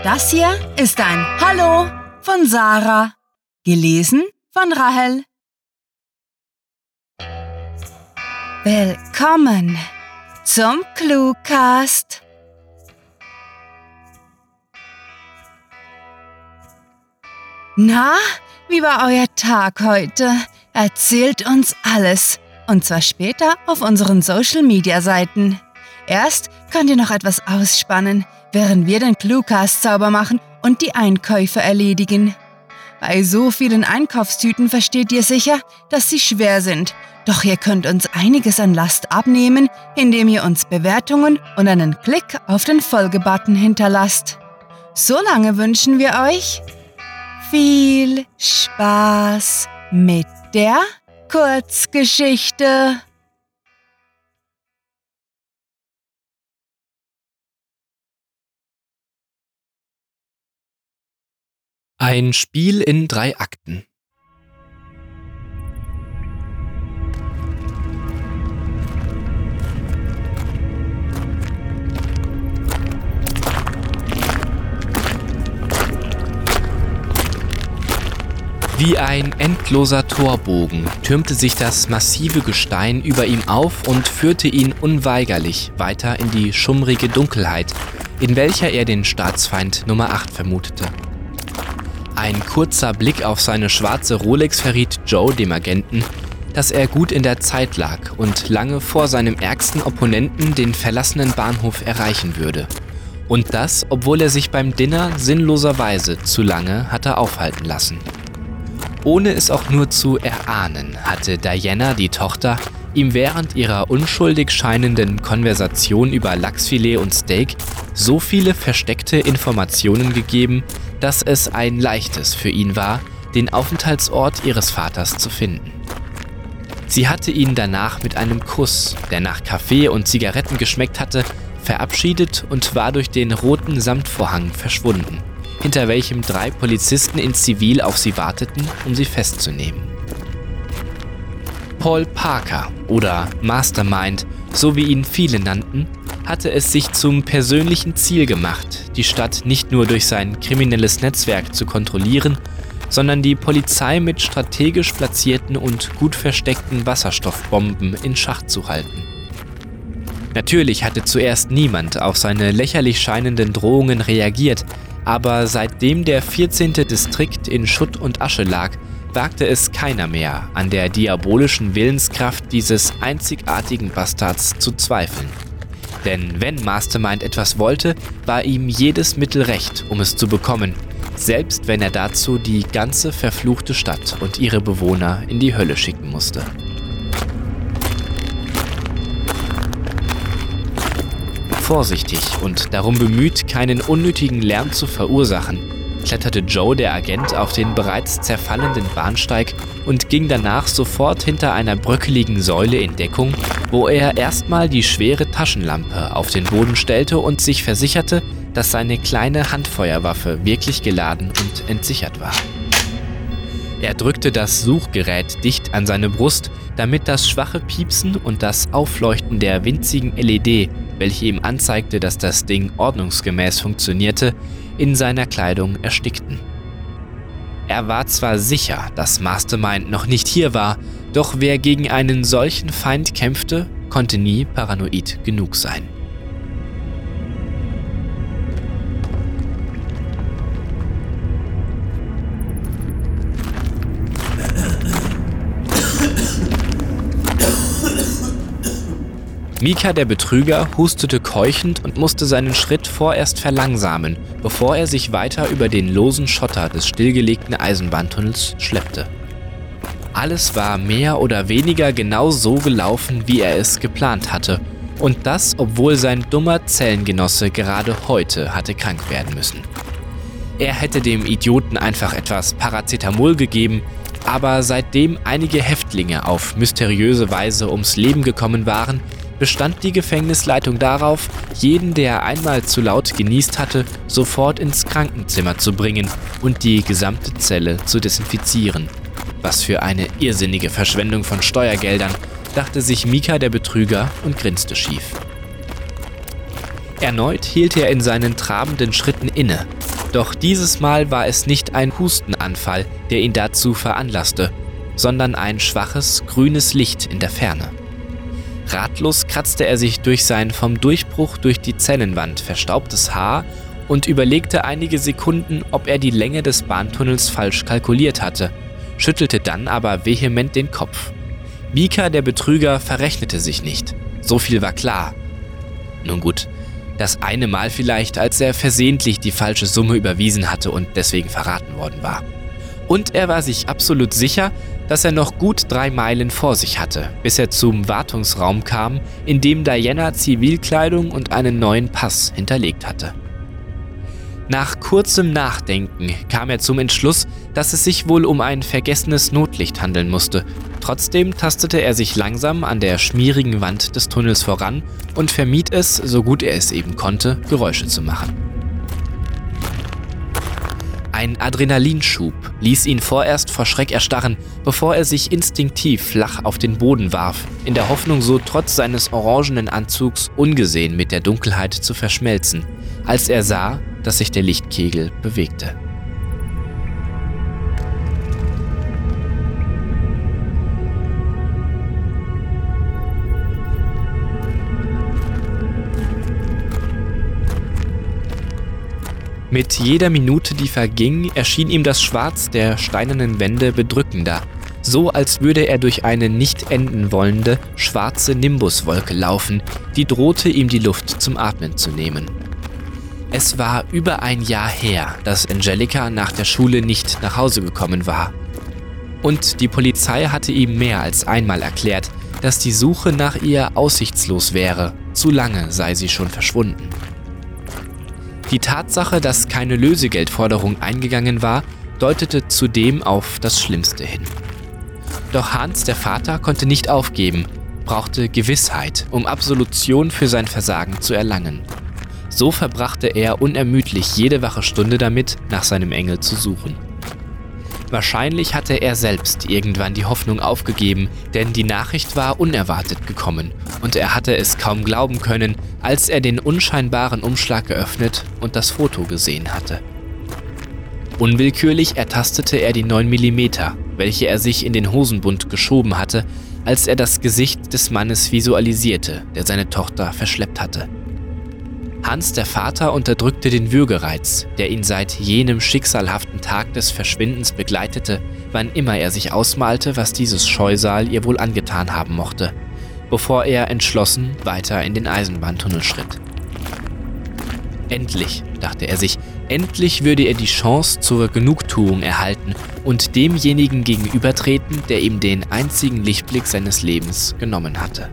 Das hier ist ein Hallo von Sarah, gelesen von Rahel. Willkommen zum Cluecast. Na, wie war euer Tag heute? Erzählt uns alles, und zwar später auf unseren Social-Media-Seiten. Erst könnt ihr noch etwas ausspannen, während wir den Cluecast sauber machen und die Einkäufe erledigen. Bei so vielen Einkaufstüten versteht ihr sicher, dass sie schwer sind. Doch ihr könnt uns einiges an Last abnehmen, indem ihr uns Bewertungen und einen Klick auf den Folge-Button hinterlasst. Solange wünschen wir euch viel Spaß mit der Kurzgeschichte. Ein Spiel in 3 Akten. Wie ein endloser Torbogen türmte sich das massive Gestein über ihm auf und führte ihn unweigerlich weiter in die schummrige Dunkelheit, in welcher er den Staatsfeind Nummer 8 vermutete. Ein kurzer Blick auf seine schwarze Rolex verriet Joe, dem Agenten, dass er gut in der Zeit lag und lange vor seinem ärgsten Opponenten den verlassenen Bahnhof erreichen würde. Und das, obwohl er sich beim Dinner sinnloserweise zu lange hatte aufhalten lassen. Ohne es auch nur zu erahnen, hatte Diana, die Tochter, ihm während ihrer unschuldig scheinenden Konversation über Lachsfilet und Steak so viele versteckte Informationen gegeben, dass es ein leichtes für ihn war, den Aufenthaltsort ihres Vaters zu finden. Sie hatte ihn danach mit einem Kuss, der nach Kaffee und Zigaretten geschmeckt hatte, verabschiedet und war durch den roten Samtvorhang verschwunden, hinter welchem 3 Polizisten in Zivil auf sie warteten, um sie festzunehmen. Paul Parker oder Mastermind, so wie ihn viele nannten, hatte es sich zum persönlichen Ziel gemacht, die Stadt nicht nur durch sein kriminelles Netzwerk zu kontrollieren, sondern die Polizei mit strategisch platzierten und gut versteckten Wasserstoffbomben in Schach zu halten. Natürlich hatte zuerst niemand auf seine lächerlich scheinenden Drohungen reagiert, aber seitdem der 14. Distrikt in Schutt und Asche lag, wagte es keiner mehr, an der diabolischen Willenskraft dieses einzigartigen Bastards zu zweifeln. Denn wenn Mastermind etwas wollte, war ihm jedes Mittel recht, um es zu bekommen, selbst wenn er dazu die ganze verfluchte Stadt und ihre Bewohner in die Hölle schicken musste. Vorsichtig und darum bemüht, keinen unnötigen Lärm zu verursachen, kletterte Joe, der Agent, auf den bereits zerfallenden Bahnsteig und ging danach sofort hinter einer bröckeligen Säule in Deckung, wo er erstmal die schwere Taschenlampe auf den Boden stellte und sich versicherte, dass seine kleine Handfeuerwaffe wirklich geladen und entsichert war. Er drückte das Suchgerät dicht an seine Brust, damit das schwache Piepsen und das Aufleuchten der winzigen LED, welche ihm anzeigte, dass das Ding ordnungsgemäß funktionierte, in seiner Kleidung erstickten. Er war zwar sicher, dass Mastermind noch nicht hier war, doch wer gegen einen solchen Feind kämpfte, konnte nie paranoid genug sein. Mika, der Betrüger, hustete keuchend und musste seinen Schritt vorerst verlangsamen, bevor er sich weiter über den losen Schotter des stillgelegten Eisenbahntunnels schleppte. Alles war mehr oder weniger genau so gelaufen, wie er es geplant hatte. Und das, obwohl sein dummer Zellengenosse gerade heute hatte krank werden müssen. Er hätte dem Idioten einfach etwas Paracetamol gegeben, aber seitdem einige Häftlinge auf mysteriöse Weise ums Leben gekommen waren, bestand die Gefängnisleitung darauf, jeden, der einmal zu laut genießt hatte, sofort ins Krankenzimmer zu bringen und die gesamte Zelle zu desinfizieren. Was für eine irrsinnige Verschwendung von Steuergeldern, dachte sich Mika, der Betrüger, und grinste schief. Erneut hielt er in seinen trabenden Schritten inne, Doch dieses Mal war es nicht ein Hustenanfall, der ihn dazu veranlasste, sondern ein schwaches, grünes Licht in der Ferne. Ratlos kratzte er sich durch sein vom Durchbruch durch die Zellenwand verstaubtes Haar und überlegte einige Sekunden, ob er die Länge des Bahntunnels falsch kalkuliert hatte, schüttelte dann aber vehement den Kopf. Mika, der Betrüger, verrechnete sich nicht. So viel war klar. Nun gut, das eine Mal vielleicht, als er versehentlich die falsche Summe überwiesen hatte und deswegen verraten worden war. Und er war sich absolut sicher, dass er noch gut 3 Meilen vor sich hatte, bis er zum Wartungsraum kam, in dem Diana Zivilkleidung und einen neuen Pass hinterlegt hatte. Nach kurzem Nachdenken kam er zum Entschluss, dass es sich wohl um ein vergessenes Notlicht handeln musste. Trotzdem tastete er sich langsam an der schmierigen Wand des Tunnels voran und vermied es, so gut er es eben konnte, Geräusche zu machen. Ein Adrenalinschub ließ ihn vorerst vor Schreck erstarren, bevor er sich instinktiv flach auf den Boden warf, in der Hoffnung, so trotz seines orangenen Anzugs ungesehen mit der Dunkelheit zu verschmelzen, als er sah, dass sich der Lichtkegel bewegte. Mit jeder Minute, die verging, erschien ihm das Schwarz der steinernen Wände bedrückender, so als würde er durch eine nicht enden wollende, schwarze Nimbuswolke laufen, die drohte, ihm die Luft zum Atmen zu nehmen. Es war über ein Jahr her, dass Angelica nach der Schule nicht nach Hause gekommen war. Und die Polizei hatte ihm mehr als einmal erklärt, dass die Suche nach ihr aussichtslos wäre, zu lange sei sie schon verschwunden. Die Tatsache, dass keine Lösegeldforderung eingegangen war, deutete zudem auf das Schlimmste hin. Doch Hans, der Vater, konnte nicht aufgeben, brauchte Gewissheit, um Absolution für sein Versagen zu erlangen. So verbrachte er unermüdlich jede wache Stunde damit, nach seinem Engel zu suchen. Wahrscheinlich hatte er selbst irgendwann die Hoffnung aufgegeben, denn die Nachricht war unerwartet gekommen und er hatte es kaum glauben können, als er den unscheinbaren Umschlag geöffnet und das Foto gesehen hatte. Unwillkürlich ertastete er die 9 mm, welche er sich in den Hosenbund geschoben hatte, als er das Gesicht des Mannes visualisierte, der seine Tochter verschleppt hatte. Hans, der Vater, unterdrückte den Würgereiz, der ihn seit jenem schicksalhaften Tag des Verschwindens begleitete, wann immer er sich ausmalte, was dieses Scheusal ihr wohl angetan haben mochte, bevor er entschlossen weiter in den Eisenbahntunnel schritt. Endlich, dachte er sich, endlich würde er die Chance zur Genugtuung erhalten und demjenigen gegenübertreten, der ihm den einzigen Lichtblick seines Lebens genommen hatte.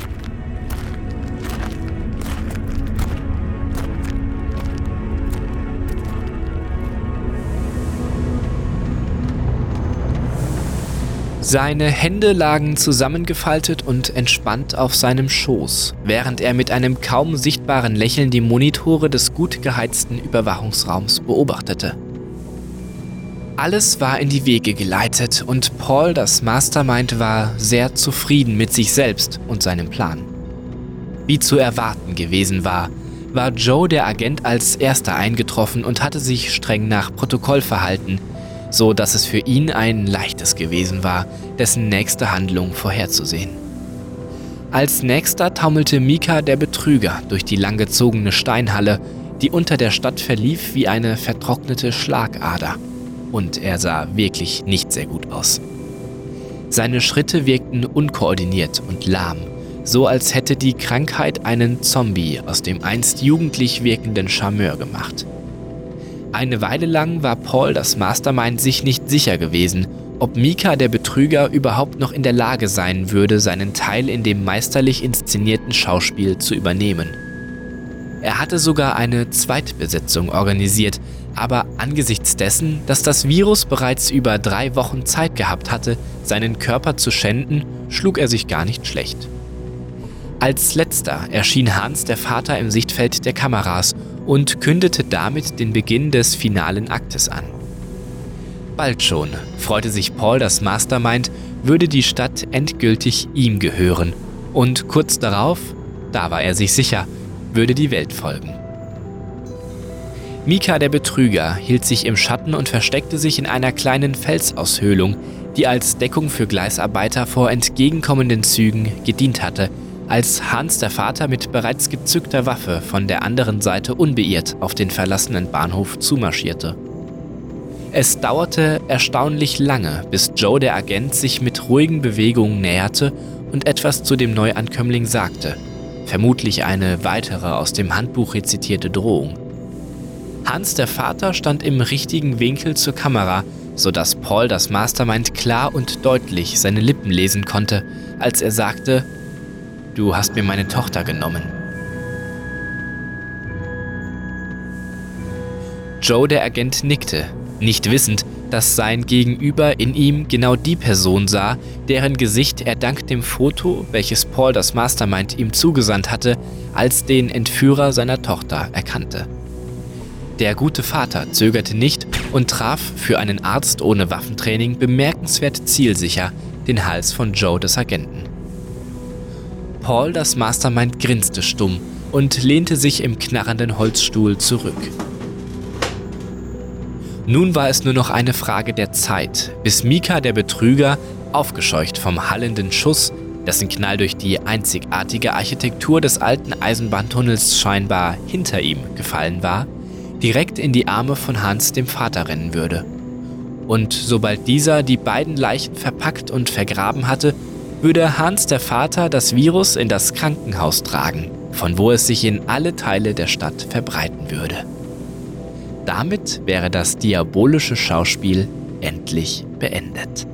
Seine Hände lagen zusammengefaltet und entspannt auf seinem Schoß, während er mit einem kaum sichtbaren Lächeln die Monitore des gut geheizten Überwachungsraums beobachtete. Alles war in die Wege geleitet und Paul, das Mastermind, war sehr zufrieden mit sich selbst und seinem Plan. Wie zu erwarten gewesen war Joe, der Agent, als erster eingetroffen und hatte sich streng nach Protokoll verhalten, so dass es für ihn ein leichtes gewesen war, dessen nächste Handlung vorherzusehen. Als nächster taumelte Mika, der Betrüger, durch die langgezogene Steinhalle, die unter der Stadt verlief wie eine vertrocknete Schlagader. Und er sah wirklich nicht sehr gut aus. Seine Schritte wirkten unkoordiniert und lahm, so als hätte die Krankheit einen Zombie aus dem einst jugendlich wirkenden Charmeur gemacht. Eine Weile lang war Paul, das Mastermind, sich nicht sicher gewesen, ob Mika, der Betrüger, überhaupt noch in der Lage sein würde, seinen Teil in dem meisterlich inszenierten Schauspiel zu übernehmen. Er hatte sogar eine Zweitbesetzung organisiert, aber angesichts dessen, dass das Virus bereits über 3 Wochen Zeit gehabt hatte, seinen Körper zu schänden, schlug er sich gar nicht schlecht. Als letzter erschien Hans, der Vater, im Sichtfeld der Kameras und kündete damit den Beginn des finalen Aktes an. Bald schon, freute sich Paul, das Mastermind, würde die Stadt endgültig ihm gehören und kurz darauf, da war er sich sicher, würde die Welt folgen. Mika der Betrüger hielt sich im Schatten und versteckte sich in einer kleinen Felsaushöhlung, die als Deckung für Gleisarbeiter vor entgegenkommenden Zügen gedient hatte, als Hans der Vater mit bereits gezückter Waffe von der anderen Seite unbeirrt auf den verlassenen Bahnhof zumarschierte. Es dauerte erstaunlich lange, bis Joe der Agent sich mit ruhigen Bewegungen näherte und etwas zu dem Neuankömmling sagte, vermutlich eine weitere aus dem Handbuch rezitierte Drohung. Hans der Vater stand im richtigen Winkel zur Kamera, sodass Paul das Mastermind klar und deutlich seine Lippen lesen konnte, als er sagte: »Du hast mir meine Tochter genommen.« Joe der Agent nickte, nicht wissend, dass sein Gegenüber in ihm genau die Person sah, deren Gesicht er dank dem Foto, welches Paul das Mastermind ihm zugesandt hatte, als den Entführer seiner Tochter erkannte. Der gute Vater zögerte nicht und traf für einen Arzt ohne Waffentraining bemerkenswert zielsicher den Hals von Joe des Agenten. Paul das Mastermind grinste stumm und lehnte sich im knarrenden Holzstuhl zurück. Nun war es nur noch eine Frage der Zeit, bis Mika der Betrüger, aufgescheucht vom hallenden Schuss, dessen Knall durch die einzigartige Architektur des alten Eisenbahntunnels scheinbar hinter ihm gefallen war, direkt in die Arme von Hans dem Vater rennen würde. Und sobald dieser die beiden Leichen verpackt und vergraben hatte, würde Hans der Vater das Virus in das Krankenhaus tragen, von wo es sich in alle Teile der Stadt verbreiten würde. Damit wäre das diabolische Schauspiel endlich beendet.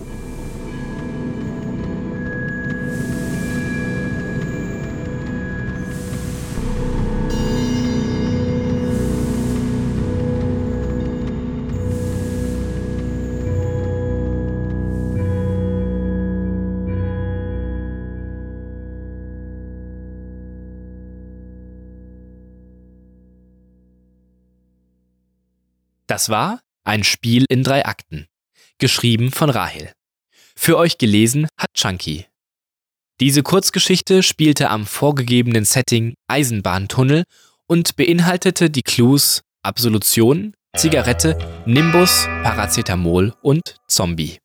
Das war Ein Spiel in 3 Akten, geschrieben von Rahel. Für euch gelesen hat Chunky. Diese Kurzgeschichte spielte am vorgegebenen Setting Eisenbahntunnel und beinhaltete die Clues Absolution, Zigarette, Nimbus, Paracetamol und Zombie.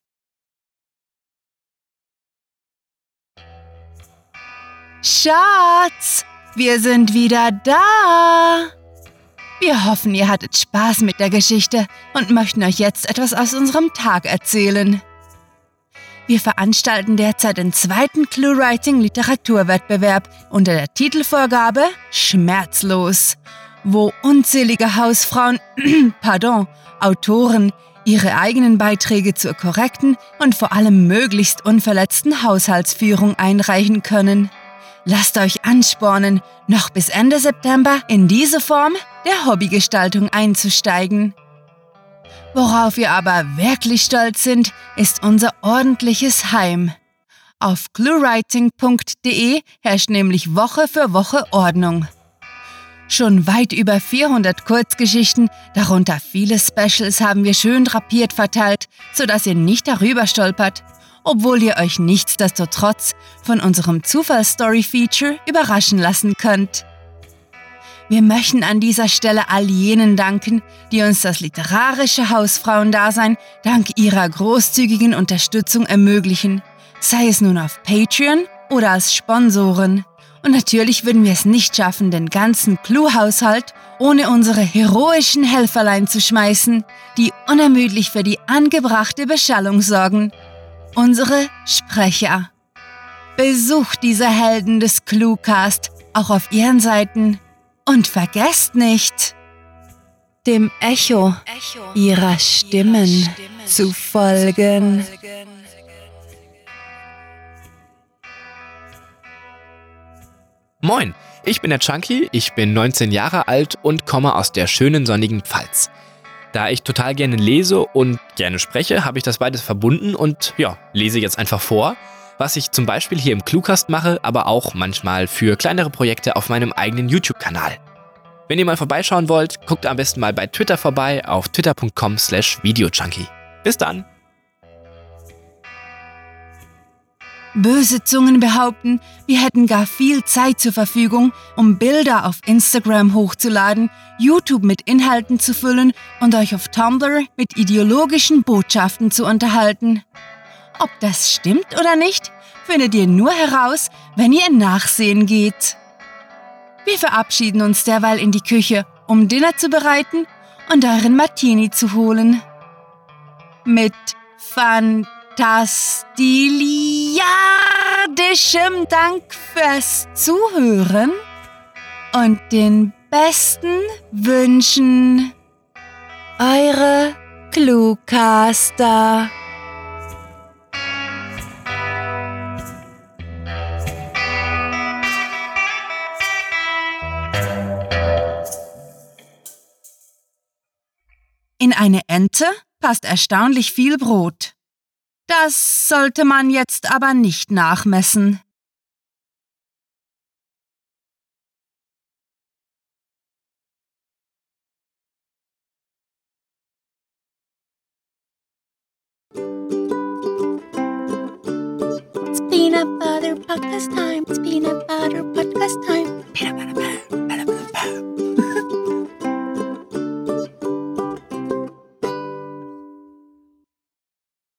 Schatz, wir sind wieder da. Wir hoffen, ihr hattet Spaß mit der Geschichte und möchten euch jetzt etwas aus unserem Tag erzählen. Wir veranstalten derzeit den 2. Clue-Writing-Literaturwettbewerb unter der Titelvorgabe Schmerzlos, wo unzählige Hausfrauen, Autoren, ihre eigenen Beiträge zur korrekten und vor allem möglichst unverletzten Haushaltsführung einreichen können. Lasst euch anspornen, noch bis Ende September in diese Form der Hobbygestaltung einzusteigen. Worauf wir aber wirklich stolz sind, ist unser ordentliches Heim. Auf cluewriting.de herrscht nämlich Woche für Woche Ordnung. Schon weit über 400 Kurzgeschichten, darunter viele Specials, haben wir schön drapiert verteilt, sodass ihr nicht darüber stolpert, obwohl ihr euch nichtsdestotrotz von unserem Zufallsstory-Feature überraschen lassen könnt. Wir möchten an dieser Stelle all jenen danken, die uns das literarische Hausfrauendasein dank ihrer großzügigen Unterstützung ermöglichen, sei es nun auf Patreon oder als Sponsoren. Und natürlich würden wir es nicht schaffen, den ganzen Clue-Haushalt ohne unsere heroischen Helferlein zu schmeißen, die unermüdlich für die angebrachte Beschallung sorgen. Unsere Sprecher. Besucht diese Helden des Cluecast auch auf ihren Seiten und vergesst nicht, dem Echo ihrer Stimmen zu folgen. Moin, ich bin der Chunky, ich bin 19 Jahre alt und komme aus der schönen sonnigen Pfalz. Da ich total gerne lese und gerne spreche, habe ich das beides verbunden und lese jetzt einfach vor, was ich zum Beispiel hier im Cluecast mache, aber auch manchmal für kleinere Projekte auf meinem eigenen YouTube-Kanal. Wenn ihr mal vorbeischauen wollt, guckt am besten mal bei Twitter vorbei auf twitter.com/videochunky. Bis dann! Böse Zungen behaupten, wir hätten gar viel Zeit zur Verfügung, um Bilder auf Instagram hochzuladen, YouTube mit Inhalten zu füllen und euch auf Tumblr mit ideologischen Botschaften zu unterhalten. Ob das stimmt oder nicht, findet ihr nur heraus, wenn ihr nachsehen geht. Wir verabschieden uns derweil in die Küche, um Dinner zu bereiten und euren Martini zu holen. Mit fantastiliardischem Dank fürs Zuhören und den besten Wünschen. Eure Cluecaster. In eine Ente passt erstaunlich viel Brot. Das sollte man jetzt aber nicht nachmessen. It's peanut butter podcast time. It's peanut butter.